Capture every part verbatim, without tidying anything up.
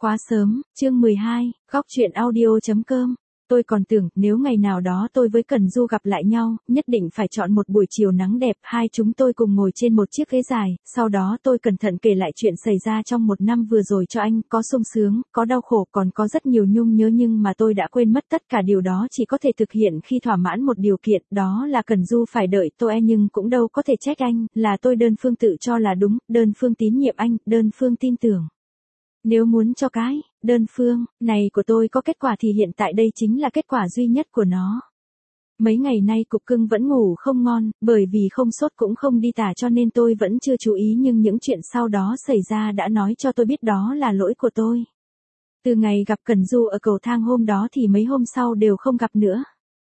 Quá sớm, chương mười hai, góc chuyện audio chấm com. Tôi còn tưởng, nếu ngày nào đó tôi với Cần Du gặp lại nhau, nhất định phải chọn một buổi chiều nắng đẹp, hai chúng tôi cùng ngồi trên một chiếc ghế dài, sau đó tôi cẩn thận kể lại chuyện xảy ra trong một năm vừa rồi cho anh, có sung sướng, có đau khổ, còn có rất nhiều nhung nhớ, nhưng mà tôi đã quên mất tất cả điều đó chỉ có thể thực hiện khi thỏa mãn một điều kiện, đó là Cần Du phải đợi tôi, nhưng cũng đâu có thể trách anh, là tôi đơn phương tự cho là đúng, đơn phương tín nhiệm anh, đơn phương tin tưởng. Nếu muốn cho cái đơn phương này của tôi có kết quả thì hiện tại đây chính là kết quả duy nhất của nó. Mấy ngày nay Cục Cưng vẫn ngủ không ngon, bởi vì không sốt cũng không đi tả cho nên tôi vẫn chưa chú ý, nhưng những chuyện sau đó xảy ra đã nói cho tôi biết đó là lỗi của tôi. Từ ngày gặp Cần Du ở cầu thang hôm đó thì mấy hôm sau đều không gặp nữa.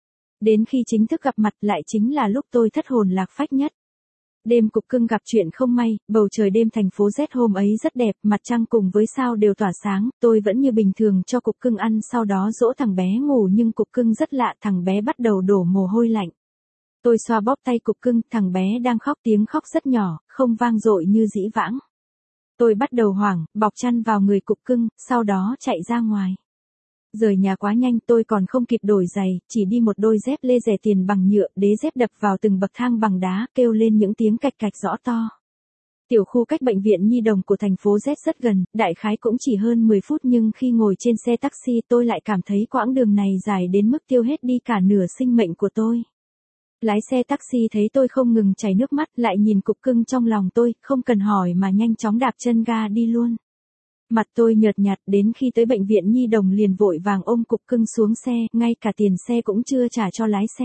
Đến khi chính thức gặp mặt lại chính là lúc tôi thất hồn lạc phách nhất. Đêm Cục Cưng gặp chuyện không may, bầu trời đêm thành phố Z hôm ấy rất đẹp, mặt trăng cùng với sao đều tỏa sáng, tôi vẫn như bình thường cho Cục Cưng ăn, sau đó dỗ thằng bé ngủ, nhưng Cục Cưng rất lạ, thằng bé bắt đầu đổ mồ hôi lạnh. Tôi xoa bóp tay Cục Cưng, thằng bé đang khóc, tiếng khóc rất nhỏ, không vang dội như dĩ vãng. Tôi bắt đầu hoảng, bọc chăn vào người Cục Cưng, sau đó chạy ra ngoài. Rời nhà quá nhanh, tôi còn không kịp đổi giày, chỉ đi một đôi dép lê rẻ tiền bằng nhựa, đế dép đập vào từng bậc thang bằng đá, kêu lên những tiếng cạch cạch rõ to. Tiểu khu cách bệnh viện Nhi đồng của thành phố Z rất gần, đại khái cũng chỉ hơn mười phút, nhưng khi ngồi trên xe taxi tôi lại cảm thấy quãng đường này dài đến mức tiêu hết đi cả nửa sinh mệnh của tôi. Lái xe taxi thấy tôi không ngừng chảy nước mắt, lại nhìn Cục Cưng trong lòng tôi, không cần hỏi mà nhanh chóng đạp chân ga đi luôn. Mặt tôi nhợt nhạt, đến khi tới bệnh viện Nhi đồng liền vội vàng ôm Cục Cưng xuống xe, ngay cả tiền xe cũng chưa trả cho lái xe.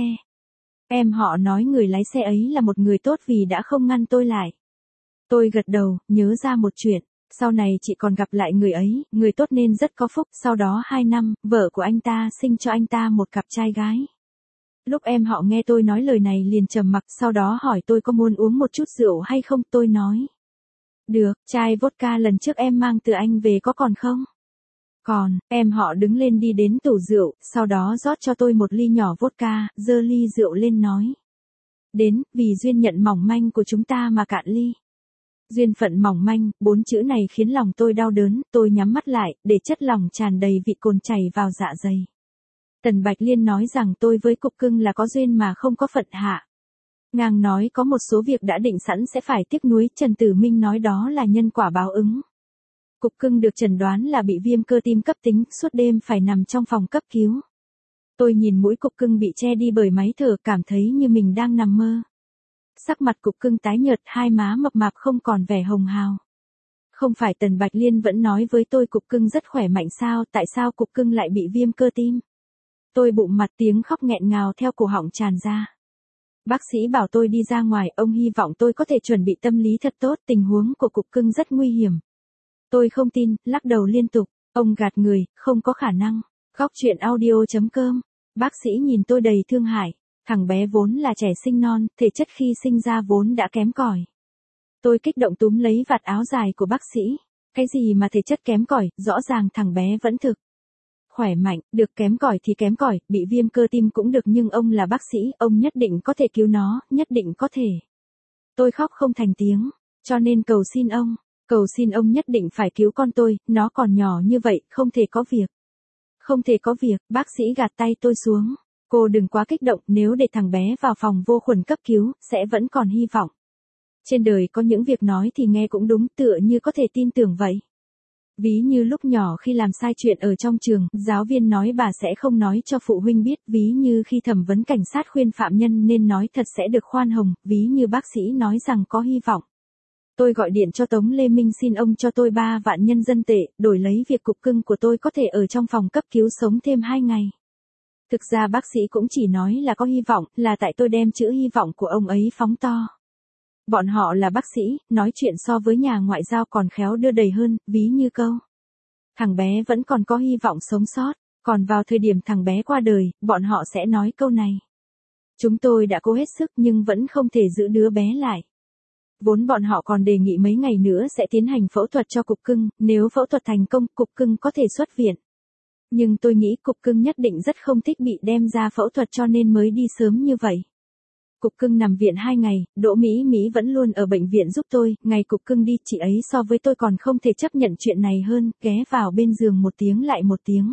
Em họ nói người lái xe ấy là một người tốt vì đã không ngăn tôi lại. Tôi gật đầu, nhớ ra một chuyện, sau này chị còn gặp lại người ấy, người tốt nên rất có phúc, sau đó hai năm, vợ của anh ta sinh cho anh ta một cặp trai gái. Lúc em họ nghe tôi nói lời này liền trầm mặc, sau đó hỏi tôi có muốn uống một chút rượu hay không, tôi nói. Được, chai vodka lần trước em mang từ anh về có còn không? Còn, em họ đứng lên đi đến tủ rượu, sau đó rót cho tôi một ly nhỏ vodka, giơ ly rượu lên nói. Đến, vì duyên nhận mỏng manh của chúng ta mà cạn ly. Duyên phận mỏng manh, bốn chữ này khiến lòng tôi đau đớn, tôi nhắm mắt lại, để chất lỏng tràn đầy vị cồn chảy vào dạ dày. Tần Bạch Liên nói rằng tôi với Cục Cưng là có duyên mà không có phận hạ. Ngang nói có một số việc đã định sẵn sẽ phải tiếc nuối, Trần Tử Minh nói đó là nhân quả báo ứng. Cục Cưng được chẩn đoán là bị viêm cơ tim cấp tính, suốt đêm phải nằm trong phòng cấp cứu. Tôi nhìn mũi Cục Cưng bị che đi bởi máy thở, cảm thấy như mình đang nằm mơ. Sắc mặt Cục Cưng tái nhợt, hai má mập mạp không còn vẻ hồng hào. Không phải Tần Bạch Liên vẫn nói với tôi Cục Cưng rất khỏe mạnh sao, tại sao Cục Cưng lại bị viêm cơ tim? Tôi bụng mặt, tiếng khóc nghẹn ngào theo cổ họng tràn ra. Bác sĩ bảo tôi đi ra ngoài, ông hy vọng tôi có thể chuẩn bị tâm lý thật tốt, tình huống của Cục Cưng rất nguy hiểm. Tôi không tin, lắc đầu liên tục, ông gạt người, không có khả năng. Góc chuyện audio chấm com. Bác sĩ nhìn tôi đầy thương hại, thằng bé vốn là trẻ sinh non, thể chất khi sinh ra vốn đã kém cỏi. Tôi kích động túm lấy vạt áo dài của bác sĩ, cái gì mà thể chất kém cỏi, rõ ràng thằng bé vẫn thực khỏe mạnh, được kém cỏi thì kém cỏi, bị viêm cơ tim cũng được, nhưng ông là bác sĩ, ông nhất định có thể cứu nó, nhất định có thể. Tôi khóc không thành tiếng, cho nên cầu xin ông, cầu xin ông nhất định phải cứu con tôi, nó còn nhỏ như vậy, không thể có việc. Không thể có việc, bác sĩ gạt tay tôi xuống. Cô đừng quá kích động, nếu để thằng bé vào phòng vô khuẩn cấp cứu, sẽ vẫn còn hy vọng. Trên đời có những việc nói thì nghe cũng đúng, tựa như có thể tin tưởng vậy. Ví như lúc nhỏ khi làm sai chuyện ở trong trường, giáo viên nói bà sẽ không nói cho phụ huynh biết, ví như khi thẩm vấn cảnh sát khuyên phạm nhân nên nói thật sẽ được khoan hồng, ví như bác sĩ nói rằng có hy vọng. Tôi gọi điện cho Tống Lê Minh xin ông cho tôi ba vạn nhân dân tệ, đổi lấy việc Cục Cưng của tôi có thể ở trong phòng cấp cứu sống thêm hai ngày. Thực ra bác sĩ cũng chỉ nói là có hy vọng, là tại tôi đem chữ hy vọng của ông ấy phóng to. Bọn họ là bác sĩ, nói chuyện so với nhà ngoại giao còn khéo đưa đẩy hơn, ví như câu. Thằng bé vẫn còn có hy vọng sống sót, còn vào thời điểm thằng bé qua đời, bọn họ sẽ nói câu này. Chúng tôi đã cố hết sức nhưng vẫn không thể giữ đứa bé lại. Vốn bọn họ còn đề nghị mấy ngày nữa sẽ tiến hành phẫu thuật cho Cục Cưng, nếu phẫu thuật thành công, Cục Cưng có thể xuất viện. Nhưng tôi nghĩ Cục Cưng nhất định rất không thích bị đem ra phẫu thuật cho nên mới đi sớm như vậy. Cục cưng nằm viện hai ngày, Đỗ Mỹ Mỹ vẫn luôn ở bệnh viện giúp tôi, ngày cục cưng đi, chị ấy so với tôi còn không thể chấp nhận chuyện này hơn, ghé vào bên giường một tiếng lại một tiếng.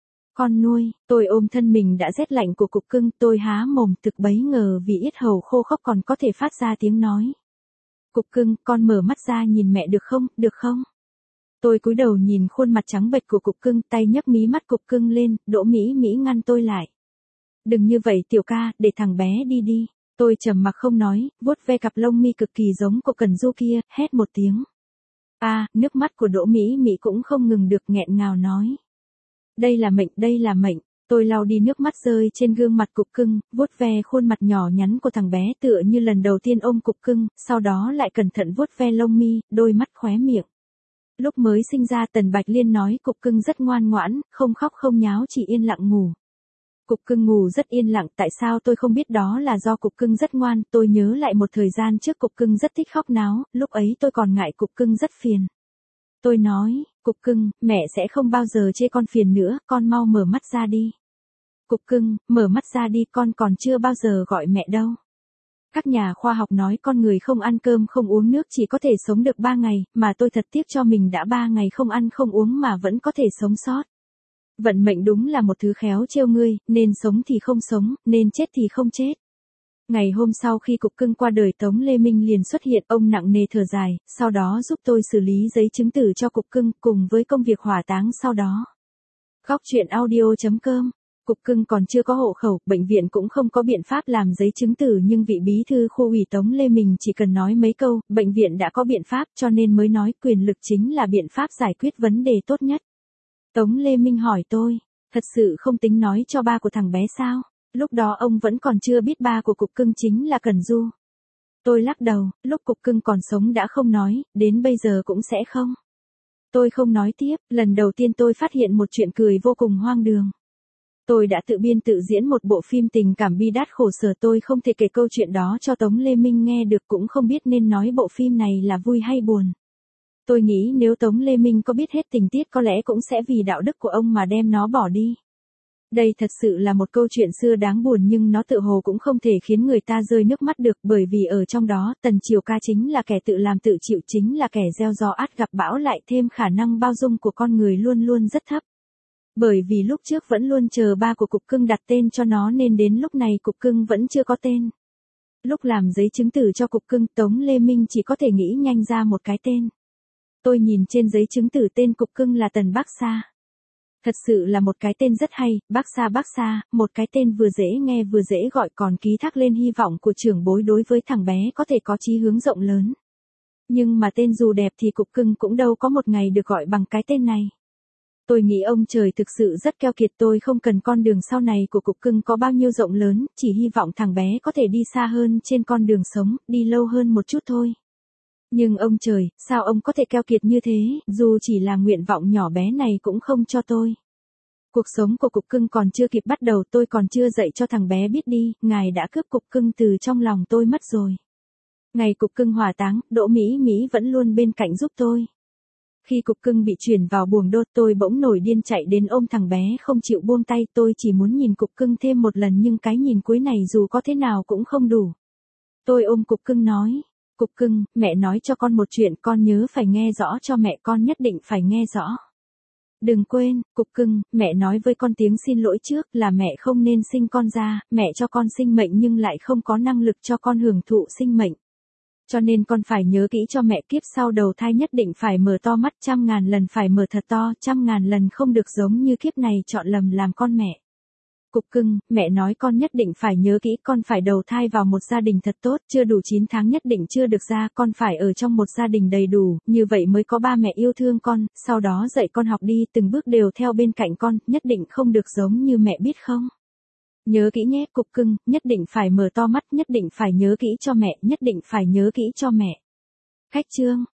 Con nuôi, tôi ôm thân mình đã rét lạnh của cục cưng, tôi há mồm thực bấy ngờ vì yết hầu khô khốc còn có thể phát ra tiếng nói. Cục cưng, con mở mắt ra nhìn mẹ được không, được không? Tôi cúi đầu nhìn khuôn mặt trắng bệch của cục cưng, tay nhấc mí mắt cục cưng lên, Đỗ Mỹ Mỹ ngăn tôi lại. Đừng như vậy tiểu ca, để thằng bé đi đi. Tôi trầm mặc không nói, vuốt ve cặp lông mi cực kỳ giống của Cần Du kia, hét một tiếng. A, à, nước mắt của Đỗ Mỹ Mỹ cũng không ngừng được nghẹn ngào nói. Đây là mệnh, đây là mệnh. Tôi lau đi nước mắt rơi trên gương mặt cục cưng, vuốt ve khuôn mặt nhỏ nhắn của thằng bé tựa như lần đầu tiên ôm cục cưng, sau đó lại cẩn thận vuốt ve lông mi, đôi mắt khóe miệng. Lúc mới sinh ra Tần Bạch Liên nói cục cưng rất ngoan ngoãn, không khóc không nháo chỉ yên lặng ngủ. Cục cưng ngủ rất yên lặng, tại sao tôi không biết đó là do cục cưng rất ngoan, tôi nhớ lại một thời gian trước cục cưng rất thích khóc náo, lúc ấy tôi còn ngại cục cưng rất phiền. Tôi nói, cục cưng, mẹ sẽ không bao giờ chê con phiền nữa, con mau mở mắt ra đi. Cục cưng, mở mắt ra đi, con còn chưa bao giờ gọi mẹ đâu. Các nhà khoa học nói con người không ăn cơm không uống nước chỉ có thể sống được ba ngày, mà tôi thật tiếc cho mình đã ba ngày không ăn không uống mà vẫn có thể sống sót. Vận mệnh đúng là một thứ khéo trêu ngươi, nên sống thì không sống, nên chết thì không chết. Ngày hôm sau khi cục cưng qua đời Tống Lê Minh liền xuất hiện, ông nặng nề thở dài, sau đó giúp tôi xử lý giấy chứng tử cho cục cưng cùng với công việc hỏa táng sau đó. Góc truyện audio chấm com. Cục cưng còn chưa có hộ khẩu, bệnh viện cũng không có biện pháp làm giấy chứng tử nhưng vị bí thư khu ủy Tống Lê Minh chỉ cần nói mấy câu, bệnh viện đã có biện pháp cho nên mới nói quyền lực chính là biện pháp giải quyết vấn đề tốt nhất. Tống Lê Minh hỏi tôi, thật sự không tính nói cho ba của thằng bé sao? Lúc đó ông vẫn còn chưa biết ba của cục cưng chính là Cần Du. Tôi lắc đầu, lúc cục cưng còn sống đã không nói, đến bây giờ cũng sẽ không. Tôi không nói tiếp, lần đầu tiên tôi phát hiện một chuyện cười vô cùng hoang đường. Tôi đã tự biên tự diễn một bộ phim tình cảm bi đát khổ sở, tôi không thể kể câu chuyện đó cho Tống Lê Minh nghe được, cũng không biết nên nói bộ phim này là vui hay buồn. Tôi nghĩ nếu Tống Lê Minh có biết hết tình tiết có lẽ cũng sẽ vì đạo đức của ông mà đem nó bỏ đi. Đây thật sự là một câu chuyện xưa đáng buồn nhưng nó tự hồ cũng không thể khiến người ta rơi nước mắt được, bởi vì ở trong đó Tần Triều Ca chính là kẻ tự làm tự chịu, chính là kẻ gieo gió át gặp bão, lại thêm khả năng bao dung của con người luôn luôn rất thấp. Bởi vì lúc trước vẫn luôn chờ ba của cục cưng đặt tên cho nó nên đến lúc này cục cưng vẫn chưa có tên. Lúc làm giấy chứng tử cho cục cưng Tống Lê Minh chỉ có thể nghĩ nhanh ra một cái tên. Tôi nhìn trên giấy chứng tử tên cục cưng là Tần Bác Sa. Thật sự là một cái tên rất hay, Bác Sa Bác Sa, một cái tên vừa dễ nghe vừa dễ gọi còn ký thác lên hy vọng của trưởng bối đối với thằng bé có thể có chí hướng rộng lớn. Nhưng mà tên dù đẹp thì cục cưng cũng đâu có một ngày được gọi bằng cái tên này. Tôi nghĩ ông trời thực sự rất keo kiệt, tôi không cần con đường sau này của cục cưng có bao nhiêu rộng lớn, chỉ hy vọng thằng bé có thể đi xa hơn trên con đường sống, đi lâu hơn một chút thôi. Nhưng ông trời, sao ông có thể keo kiệt như thế, dù chỉ là nguyện vọng nhỏ bé này cũng không cho tôi. Cuộc sống của cục cưng còn chưa kịp bắt đầu, tôi còn chưa dạy cho thằng bé biết đi, ngài đã cướp cục cưng từ trong lòng tôi mất rồi. Ngày cục cưng hỏa táng, Đỗ Mỹ Mỹ vẫn luôn bên cạnh giúp tôi. Khi cục cưng bị chuyển vào buồng đốt tôi bỗng nổi điên chạy đến ôm thằng bé không chịu buông tay, tôi chỉ muốn nhìn cục cưng thêm một lần nhưng cái nhìn cuối này dù có thế nào cũng không đủ. Tôi ôm cục cưng nói. Cục cưng, mẹ nói cho con một chuyện, con nhớ phải nghe rõ cho mẹ, con nhất định phải nghe rõ. Đừng quên, cục cưng, mẹ nói với con tiếng xin lỗi trước là mẹ không nên sinh con ra, mẹ cho con sinh mệnh nhưng lại không có năng lực cho con hưởng thụ sinh mệnh. Cho nên con phải nhớ kỹ cho mẹ, kiếp sau đầu thai nhất định phải mở to mắt, trăm ngàn lần phải mở thật to, trăm ngàn lần không được giống như kiếp này chọn lầm làm con mẹ. Cục cưng, mẹ nói con nhất định phải nhớ kỹ, con phải đầu thai vào một gia đình thật tốt, chưa đủ chín tháng nhất định chưa được ra, con phải ở trong một gia đình đầy đủ, như vậy mới có ba mẹ yêu thương con, sau đó dạy con học đi, từng bước đều theo bên cạnh con, nhất định không được giống như mẹ biết không? Nhớ kỹ nhé, cục cưng, nhất định phải mở to mắt, nhất định phải nhớ kỹ cho mẹ, nhất định phải nhớ kỹ cho mẹ. Khách chương